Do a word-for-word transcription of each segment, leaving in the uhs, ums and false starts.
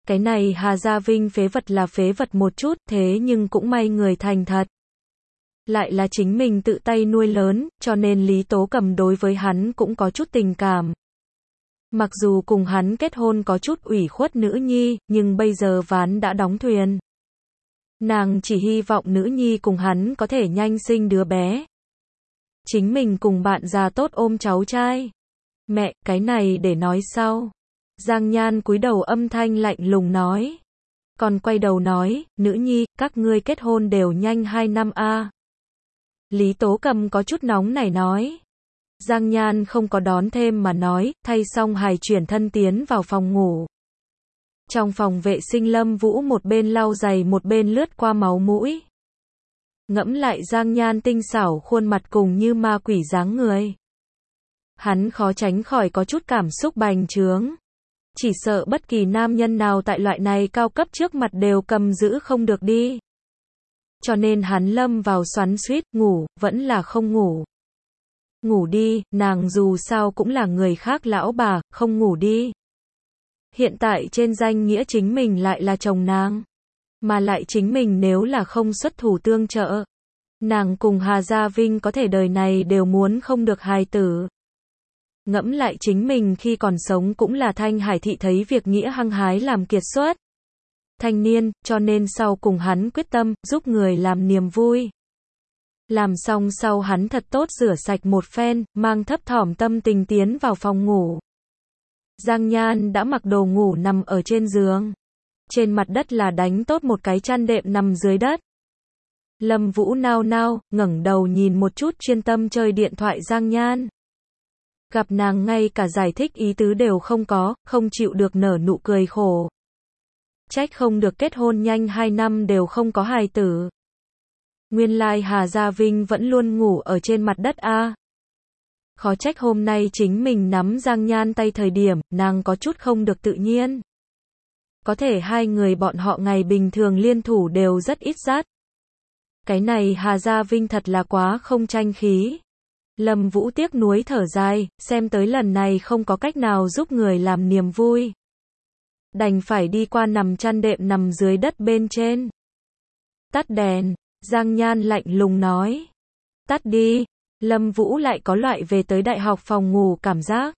Cái này Hà Gia Vinh phế vật là phế vật một chút, thế nhưng cũng may người thành thật. Lại là chính mình tự tay nuôi lớn, cho nên Lý Tố Cầm đối với hắn cũng có chút tình cảm. Mặc dù cùng hắn kết hôn có chút ủy khuất nữ nhi, nhưng bây giờ ván đã đóng thuyền. Nàng chỉ hy vọng nữ nhi cùng hắn có thể nhanh sinh đứa bé. Chính mình cùng bạn già tốt ôm cháu trai. Mẹ, cái này để nói sau. Giang Nhan cúi đầu âm thanh lạnh lùng nói. Còn quay đầu nói, nữ nhi, các ngươi kết hôn đều nhanh hai năm a. À. Lý Tố Cầm có chút nóng nảy nói. Giang Nhan không có đón thêm mà nói, thay xong hài chuyển thân tiến vào phòng ngủ. Trong phòng vệ sinh Lâm Vũ một bên lau giày một bên lướt qua máu mũi. Ngẫm lại Giang Nhan tinh xảo khuôn mặt cùng như ma quỷ dáng người. Hắn khó tránh khỏi có chút cảm xúc bành trướng. Chỉ sợ bất kỳ nam nhân nào tại loại này cao cấp trước mặt đều cầm giữ không được đi. Cho nên hắn lâm vào xoắn xuýt, ngủ, vẫn là không ngủ. Ngủ đi, nàng dù sao cũng là người khác lão bà, không ngủ đi. Hiện tại trên danh nghĩa chính mình lại là chồng nàng. Mà lại chính mình nếu là không xuất thủ tương trợ. Nàng cùng Hà Gia Vinh có thể đời này đều muốn không được hài tử. Ngẫm lại chính mình khi còn sống cũng là Thanh Hải thị thấy việc nghĩa hăng hái làm kiệt xuất. Thanh niên, cho nên sau cùng hắn quyết tâm, giúp người làm niềm vui. Làm xong sau hắn thật tốt rửa sạch một phen, mang thấp thỏm tâm tình tiến vào phòng ngủ. Giang Nhan đã mặc đồ ngủ nằm ở trên giường. Trên mặt đất là đánh tốt một cái chăn đệm nằm dưới đất. Lâm Vũ nao nao, ngẩng đầu nhìn một chút chuyên tâm chơi điện thoại Giang Nhan. Gặp nàng ngay cả giải thích ý tứ đều không có, không chịu được nở nụ cười khổ. Trách không được kết hôn nhanh hai năm đều không có hài tử. Nguyên lai Hà Gia Vinh vẫn luôn ngủ ở trên mặt đất a. À. Khó trách hôm nay chính mình nắm Giang Nhan tay thời điểm, nàng có chút không được tự nhiên. Có thể hai người bọn họ ngày bình thường liên thủ đều rất ít rát. Cái này Hà Gia Vinh thật là quá không tranh khí. Lâm Vũ tiếc nuối thở dài, xem tới lần này không có cách nào giúp người làm niềm vui. Đành phải đi qua nằm chăn đệm nằm dưới đất bên trên. Tắt đèn, Giang Nhan lạnh lùng nói. Tắt đi, Lâm Vũ lại có loại về tới đại học phòng ngủ cảm giác.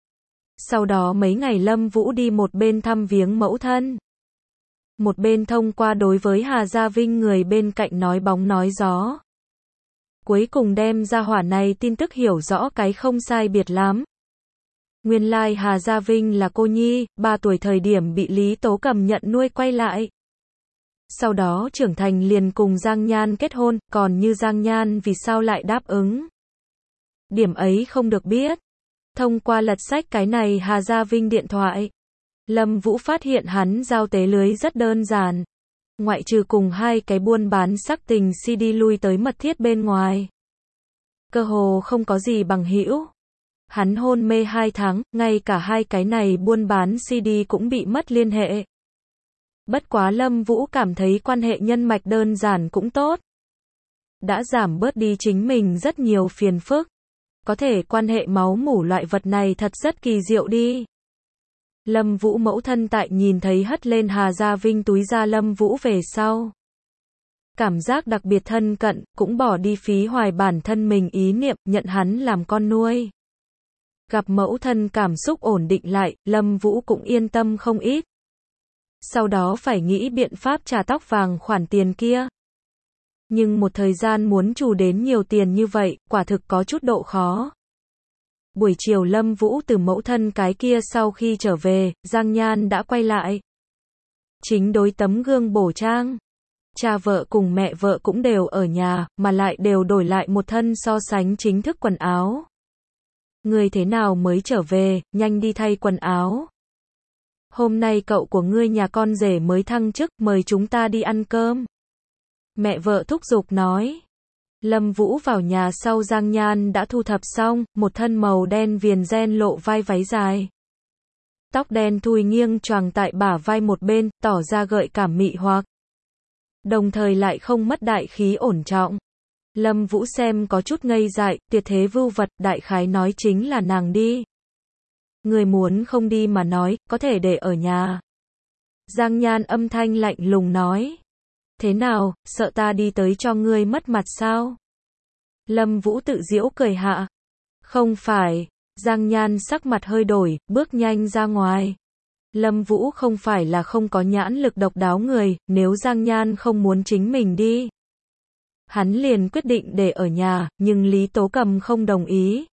Sau đó mấy ngày Lâm Vũ đi một bên thăm viếng mẫu thân. Một bên thông qua đối với Hà Gia Vinh người bên cạnh nói bóng nói gió. Cuối cùng đem ra hỏa này tin tức hiểu rõ cái không sai biệt lắm. Nguyên lai like Hà Gia Vinh là cô nhi, ba tuổi thời điểm bị Lý Tố Cầm nhận nuôi quay lại. Sau đó trưởng thành liền cùng Giang Nhan kết hôn, còn như Giang Nhan vì sao lại đáp ứng. Điểm ấy không được biết. Thông qua lật sách cái này Hà Gia Vinh điện thoại. Lâm Vũ phát hiện hắn giao tế lưới rất đơn giản. Ngoại trừ cùng hai cái buôn bán sắc tình xê đê lui tới mật thiết bên ngoài. Cơ hồ không có gì bằng hữu. Hắn hôn mê hai tháng, ngay cả hai cái này buôn bán xê đê cũng bị mất liên hệ. Bất quá Lâm Vũ cảm thấy quan hệ nhân mạch đơn giản cũng tốt. Đã giảm bớt đi chính mình rất nhiều phiền phức. Có thể quan hệ máu mủ loại vật này thật rất kỳ diệu đi. Lâm Vũ mẫu thân tại nhìn thấy hất lên Hà Gia Vinh túi ra Lâm Vũ về sau. Cảm giác đặc biệt thân cận, cũng bỏ đi phí hoài bản thân mình ý niệm nhận hắn làm con nuôi. Gặp mẫu thân cảm xúc ổn định lại, Lâm Vũ cũng yên tâm không ít. Sau đó phải nghĩ biện pháp trả tóc vàng khoản tiền kia. Nhưng một thời gian muốn trù đến nhiều tiền như vậy, quả thực có chút độ khó. Buổi chiều Lâm Vũ từ mẫu thân cái kia sau khi trở về, Giang Nhan đã quay lại. Chính đối tấm gương bổ trang. Cha vợ cùng mẹ vợ cũng đều ở nhà, mà lại đều đổi lại một thân so sánh chính thức quần áo. Ngươi thế nào mới trở về, nhanh đi thay quần áo. Hôm nay cậu của ngươi nhà con rể mới thăng chức, mời chúng ta đi ăn cơm. Mẹ vợ thúc giục nói. Lâm Vũ vào nhà sau Giang Nhan đã thu thập xong, một thân màu đen viền ren lộ vai váy dài. Tóc đen thui nghiêng choàng tại bả vai một bên, tỏ ra gợi cảm mị hoặc. Đồng thời lại không mất đại khí ổn trọng. Lâm Vũ xem có chút ngây dại, tuyệt thế vưu vật, đại khái nói chính là nàng đi. Người muốn không đi mà nói, có thể để ở nhà. Giang Nhan âm thanh lạnh lùng nói. Thế nào, sợ ta đi tới cho ngươi mất mặt sao? Lâm Vũ tự giễu cười hạ. Không phải, Giang Nhan sắc mặt hơi đổi, bước nhanh ra ngoài. Lâm Vũ không phải là không có nhãn lực độc đáo người, nếu Giang Nhan không muốn chính mình đi. Hắn liền quyết định để ở nhà, nhưng Lý Tố Cầm không đồng ý.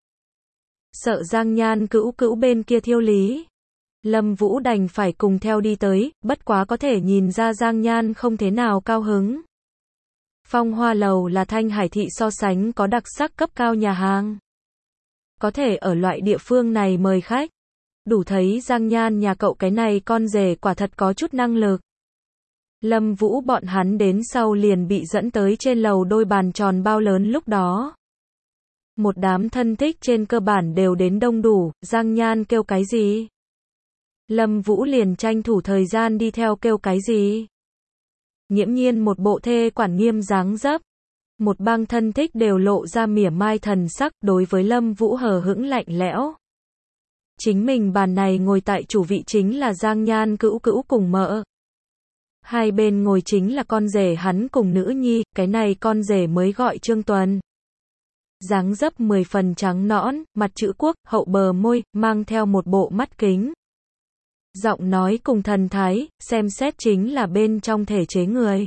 Sợ Giang Nhan cữu cữu bên kia thiêu lý. Lâm Vũ đành phải cùng theo đi tới, bất quá có thể nhìn ra Giang Nhan không thế nào cao hứng. Phong Hoa Lầu là Thanh Hải thị so sánh có đặc sắc cấp cao nhà hàng. Có thể ở loại địa phương này mời khách. Đủ thấy Giang Nhan nhà cậu cái này con rể quả thật có chút năng lực. Lâm Vũ bọn hắn đến sau liền bị dẫn tới trên lầu đôi bàn tròn bao lớn lúc đó. Một đám thân thích trên cơ bản đều đến đông đủ, Giang Nhan kêu cái gì? Lâm Vũ liền tranh thủ thời gian đi theo kêu cái gì? Nghiễm nhiên một bộ thê quản nghiêm dáng dấp. Một bang thân thích đều lộ ra mỉa mai thần sắc, đối với Lâm Vũ hờ hững lạnh lẽo. Chính mình bàn này ngồi tại chủ vị chính là Giang Nhan cữu cữu cùng mợ. Hai bên ngồi chính là con rể hắn cùng nữ nhi, cái này con rể mới gọi Trương Tuần. Dáng dấp mười phần trắng nõn, mặt chữ quốc, hậu bờ môi, mang theo một bộ mắt kính. Giọng nói cùng thần thái, xem xét chính là bên trong thể chế người.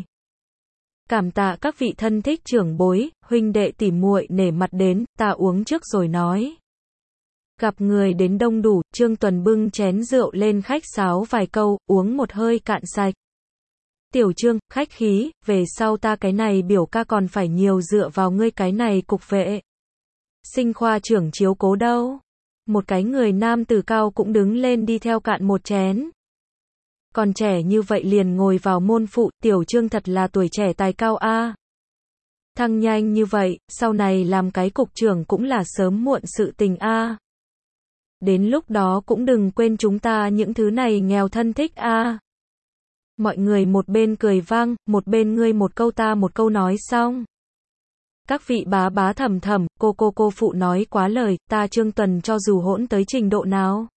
Cảm tạ các vị thân thích trưởng bối, huynh đệ tỉ muội nể mặt đến, ta uống trước rồi nói. Gặp người đến đông đủ, Trương Tuần bưng chén rượu lên khách sáo vài câu, uống một hơi cạn sạch. Tiểu Trương, khách khí, về sau ta cái này biểu ca còn phải nhiều dựa vào ngươi cái này cục vệ. Sinh khoa trưởng chiếu cố đâu. Một cái người nam tử cao cũng đứng lên đi theo cạn một chén. Còn trẻ như vậy liền ngồi vào môn phụ, Tiểu Trương thật là tuổi trẻ tài cao a. Thăng nhanh như vậy, sau này làm cái cục trưởng cũng là sớm muộn sự tình a. Đến lúc đó cũng đừng quên chúng ta những thứ này nghèo thân thích a. Mọi người một bên cười vang, một bên ngươi một câu ta một câu nói xong. Các vị bá bá thầm thầm, cô cô cô phụ nói quá lời, ta Trương Tuần cho dù hỗn tới trình độ nào.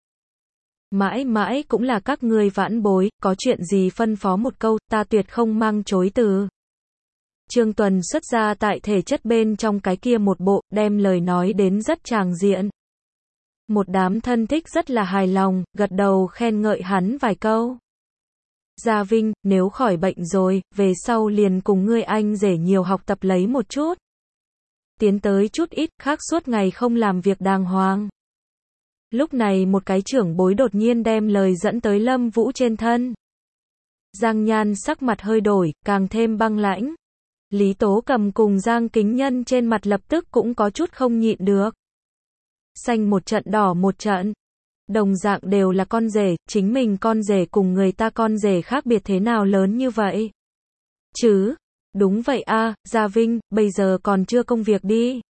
Mãi mãi cũng là các ngươi vãn bối, có chuyện gì phân phó một câu, ta tuyệt không mang chối từ. Trương Tuần xuất ra tại thể chất bên trong cái kia một bộ, đem lời nói đến rất tràng diện. Một đám thân thích rất là hài lòng, gật đầu khen ngợi hắn vài câu. Gia Vinh, nếu khỏi bệnh rồi, về sau liền cùng ngươi anh rể nhiều học tập lấy một chút. Tiến tới chút ít, khác suốt ngày không làm việc đàng hoàng. Lúc này một cái trưởng bối đột nhiên đem lời dẫn tới Lâm Vũ trên thân. Giang Nhan sắc mặt hơi đổi, càng thêm băng lãnh. Lý Tố Cầm cùng Giang Kính Nhân trên mặt lập tức cũng có chút không nhịn được. Xanh một trận đỏ một trận. Đồng dạng đều là con rể, chính mình con rể cùng người ta con rể khác biệt thế nào lớn như vậy? Chứ, đúng vậy a, Gia Vinh, bây giờ còn chưa công việc đi.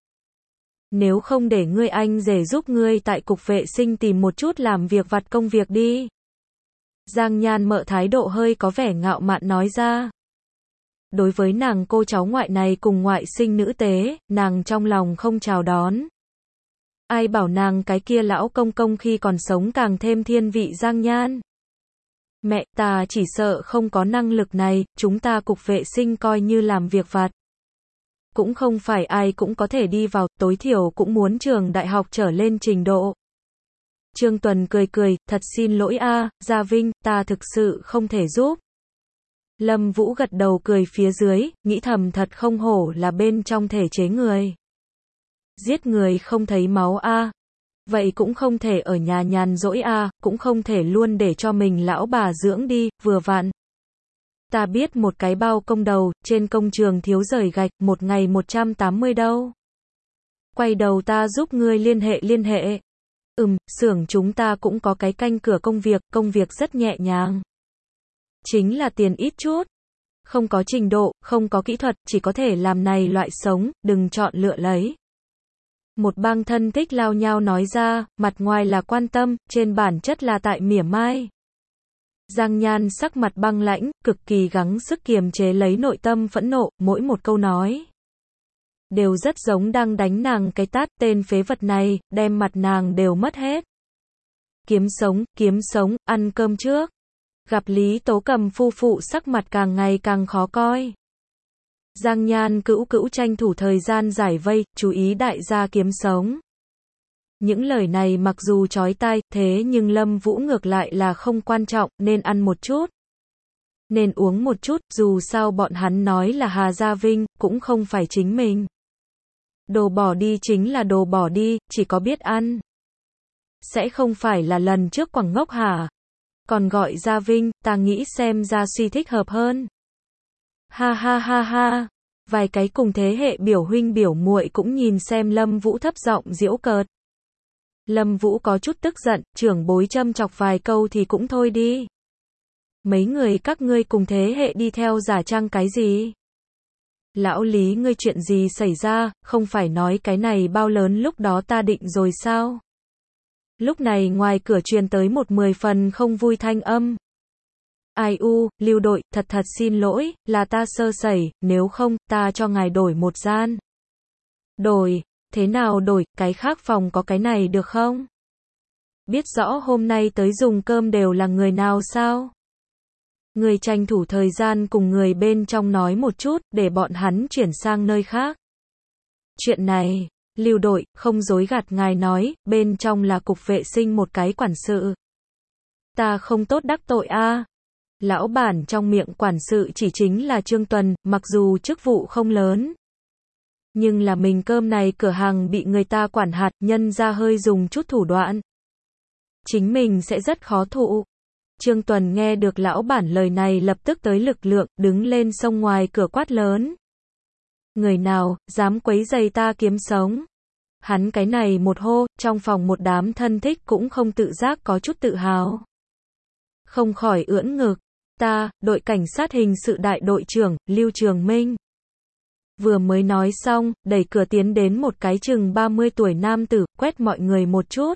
Nếu không để ngươi anh rể giúp ngươi tại cục vệ sinh tìm một chút làm việc vặt công việc đi. Giang Nhan mợ thái độ hơi có vẻ ngạo mạn nói ra. Đối với nàng cô cháu ngoại này cùng ngoại sinh nữ tế, nàng trong lòng không chào đón. Ai bảo nàng cái kia lão công công khi còn sống càng thêm thiên vị Giang Nhan. Mẹ, ta chỉ sợ không có năng lực này, chúng ta cục vệ sinh coi như làm việc vặt. Cũng không phải ai cũng có thể đi vào, tối thiểu cũng muốn trường đại học trở lên trình độ. Trương Tuần cười cười, thật xin lỗi a, Gia Vinh, ta thực sự không thể giúp. Lâm Vũ gật đầu cười phía dưới, nghĩ thầm thật không hổ là bên trong thể chế người. Giết người không thấy máu a. Vậy cũng không thể ở nhà nhàn rỗi a, cũng không thể luôn để cho mình lão bà dưỡng đi, vừa vặn. Ta biết một cái bao công đầu, trên công trường thiếu rời gạch, một ngày một trăm tám mươi đâu. Quay đầu ta giúp ngươi liên hệ liên hệ. Ừm, xưởng chúng ta cũng có cái canh cửa công việc, công việc rất nhẹ nhàng. Chính là tiền ít chút. Không có trình độ, không có kỹ thuật, chỉ có thể làm này loại sống, đừng chọn lựa lấy. Một bang thân thích lao nhau nói ra, mặt ngoài là quan tâm, trên bản chất là tại mỉa mai. Giang Nhan sắc mặt băng lãnh, cực kỳ gắng sức kiềm chế lấy nội tâm phẫn nộ, mỗi một câu nói đều rất giống đang đánh nàng cái tát, tên phế vật này, đem mặt nàng đều mất hết. Kiếm sống, kiếm sống, ăn cơm trước. Gặp Lý Tố Cầm phu phụ sắc mặt càng ngày càng khó coi. Giang Nhan Cữu Cữu tranh thủ thời gian giải vây, chú ý đại gia kiếm sống. Những lời này mặc dù chói tai, thế nhưng Lâm Vũ ngược lại là không quan trọng, nên ăn một chút. Nên uống một chút, dù sao bọn hắn nói là Hà Gia Vinh, cũng không phải chính mình. Đồ bỏ đi chính là đồ bỏ đi, chỉ có biết ăn. Sẽ không phải là lần trước quẳng ngốc hả? Còn gọi Gia Vinh, ta nghĩ xem Gia Suy thích hợp hơn. Ha ha ha ha. Vài cái cùng thế hệ biểu huynh biểu muội cũng nhìn xem Lâm Vũ thấp giọng giễu cợt. Lâm Vũ có chút tức giận, trưởng bối châm chọc vài câu thì cũng thôi đi. Mấy người các ngươi cùng thế hệ đi theo giả trang cái gì? Lão Lý ngươi chuyện gì xảy ra, không phải nói cái này bao lớn lúc đó ta định rồi sao? Lúc này ngoài cửa truyền tới một mười phần không vui thanh âm. Ai u, Lưu đội, thật thật xin lỗi, là ta sơ sẩy, nếu không, ta cho ngài đổi một gian. Đổi, thế nào đổi, cái khác phòng có cái này được không? Biết rõ hôm nay tới dùng cơm đều là người nào sao? Người tranh thủ thời gian cùng người bên trong nói một chút, để bọn hắn chuyển sang nơi khác. Chuyện này, Lưu đội, không dối gạt ngài nói, bên trong là cục vệ sinh một cái quản sự. Ta không tốt đắc tội a. À. Lão bản trong miệng quản sự chỉ chính là Trương Tuần, mặc dù chức vụ không lớn. Nhưng là mình cơm này cửa hàng bị người ta quản hạt, nhân ra hơi dùng chút thủ đoạn. Chính mình sẽ rất khó thụ. Trương Tuần nghe được lão bản lời này lập tức tới lực lượng, đứng lên xông ngoài cửa quát lớn. Người nào, dám quấy rầy ta kiếm sống. Hắn cái này một hô, trong phòng một đám thân thích cũng không tự giác có chút tự hào. Không khỏi ưỡn ngực. Ta, đội cảnh sát hình sự đại đội trưởng, Lưu Trường Minh. Vừa mới nói xong, đẩy cửa tiến đến một cái chừng ba mươi tuổi nam tử, quét mọi người một chút.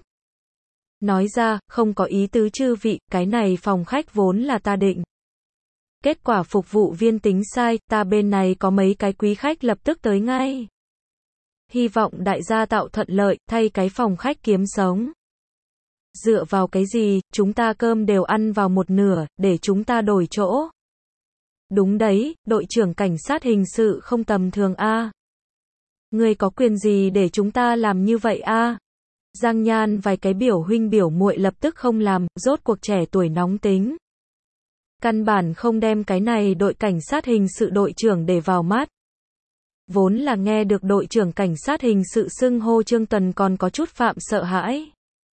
Nói ra, không có ý tứ chư vị, cái này phòng khách vốn là ta định. Kết quả phục vụ viên tính sai, ta bên này có mấy cái quý khách lập tức tới ngay. Hy vọng đại gia tạo thuận lợi, thay cái phòng khách kiếm sống. Dựa vào cái gì, chúng ta cơm đều ăn vào một nửa, để chúng ta đổi chỗ. Đúng đấy, đội trưởng cảnh sát hình sự không tầm thường a. À. Ngươi có quyền gì để chúng ta làm như vậy a? À? Giang Nhan vài cái biểu huynh biểu muội lập tức không làm, rốt cuộc trẻ tuổi nóng tính. Căn bản không đem cái này đội cảnh sát hình sự đội trưởng để vào mắt. Vốn là nghe được đội trưởng cảnh sát hình sự xưng hô Trương Tuần còn có chút phạm sợ hãi.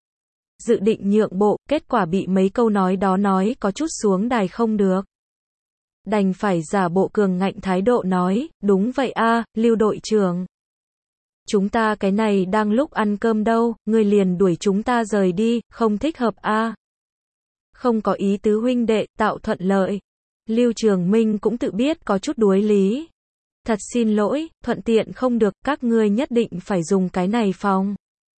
Dự định nhượng bộ, kết quả bị mấy câu nói đó nói có chút xuống đài không được. Đành phải giả bộ cường ngạnh thái độ nói, đúng vậy a, à, Lưu đội trưởng. Chúng ta cái này đang lúc ăn cơm đâu, ngươi liền đuổi chúng ta rời đi, không thích hợp a. À. Không có ý tứ huynh đệ, tạo thuận lợi. Lưu Trường Minh cũng tự biết có chút đuối lý. Thật xin lỗi, thuận tiện không được, các ngươi nhất định phải dùng cái này phòng.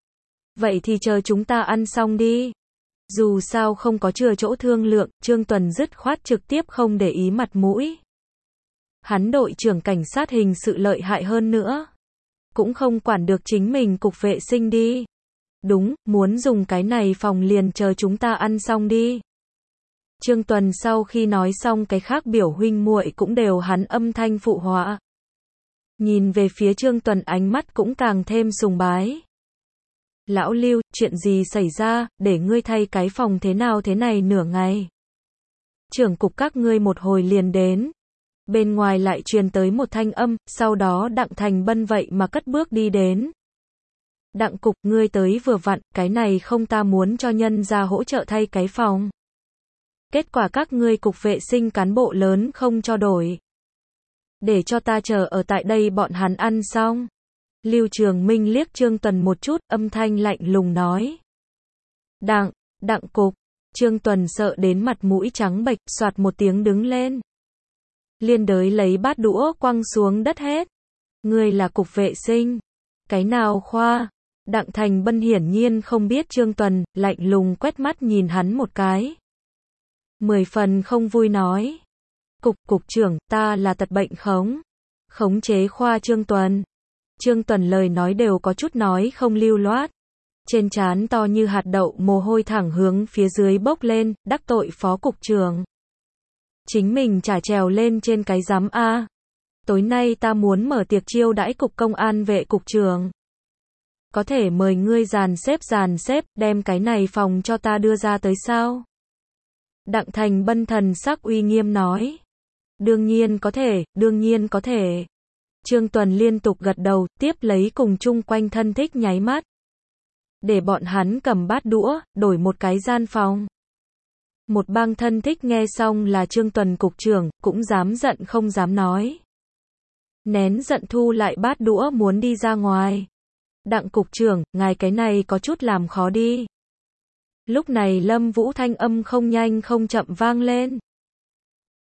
Vậy thì chờ chúng ta ăn xong đi. Dù sao không có chừa chỗ thương lượng, Trương Tuần dứt khoát trực tiếp không để ý mặt mũi. Hắn đội trưởng cảnh sát hình sự lợi hại hơn nữa. Cũng không quản được chính mình cục vệ sinh đi. Đúng, muốn dùng cái này phòng liền chờ chúng ta ăn xong đi. Trương Tuần sau khi nói xong cái khác biểu huynh muội cũng đều hắn âm thanh phụ họa. Nhìn về phía Trương Tuần ánh mắt cũng càng thêm sùng bái. Lão Lưu, chuyện gì xảy ra, để ngươi thay cái phòng thế nào thế này nửa ngày. Trưởng cục các ngươi một hồi liền đến. Bên ngoài lại truyền tới một thanh âm, sau đó Đặng Thành Bân vậy mà cất bước đi đến. Đặng cục, ngươi tới vừa vặn, cái này không ta muốn cho nhân ra hỗ trợ thay cái phòng. Kết quả các ngươi cục vệ sinh cán bộ lớn không cho đổi. Để cho ta chờ ở tại đây bọn hắn ăn xong. Lưu Trường Minh liếc Trương Tuần một chút, âm thanh lạnh lùng nói. Đặng, Đặng cục. Trương Tuần sợ đến mặt mũi trắng bệch, soạt một tiếng đứng lên. Liên đới lấy bát đũa quăng xuống đất hết. Ngươi là cục vệ sinh. Cái nào khoa? Đặng Thành Bân hiển nhiên không biết Trương Tuần, lạnh lùng quét mắt nhìn hắn một cái. Mười phần không vui nói. Cục, cục trưởng, ta là tật bệnh khống. Khống chế khoa Trương Tuần. Trương Tuần lời nói đều có chút nói không lưu loát. Trên trán to như hạt đậu, mồ hôi thẳng hướng phía dưới bốc lên, đắc tội phó cục trưởng. Chính mình chả trèo lên trên cái rắm a. Tối nay ta muốn mở tiệc chiêu đãi cục công an vệ cục trưởng. Có thể mời ngươi dàn xếp dàn xếp, đem cái này phòng cho ta đưa ra tới sao? Đặng Thành Bân thần sắc uy nghiêm nói. Đương nhiên có thể, đương nhiên có thể. Trương Tuần liên tục gật đầu, tiếp lấy cùng chung quanh thân thích nháy mắt. Để bọn hắn cầm bát đũa, đổi một cái gian phòng. Một bang thân thích nghe xong là Trương Tuần cục trưởng, cũng dám giận không dám nói. Nén giận thu lại bát đũa muốn đi ra ngoài. Đặng cục trưởng, ngài cái này có chút làm khó đi. Lúc này Lâm Vũ thanh âm không nhanh không chậm vang lên.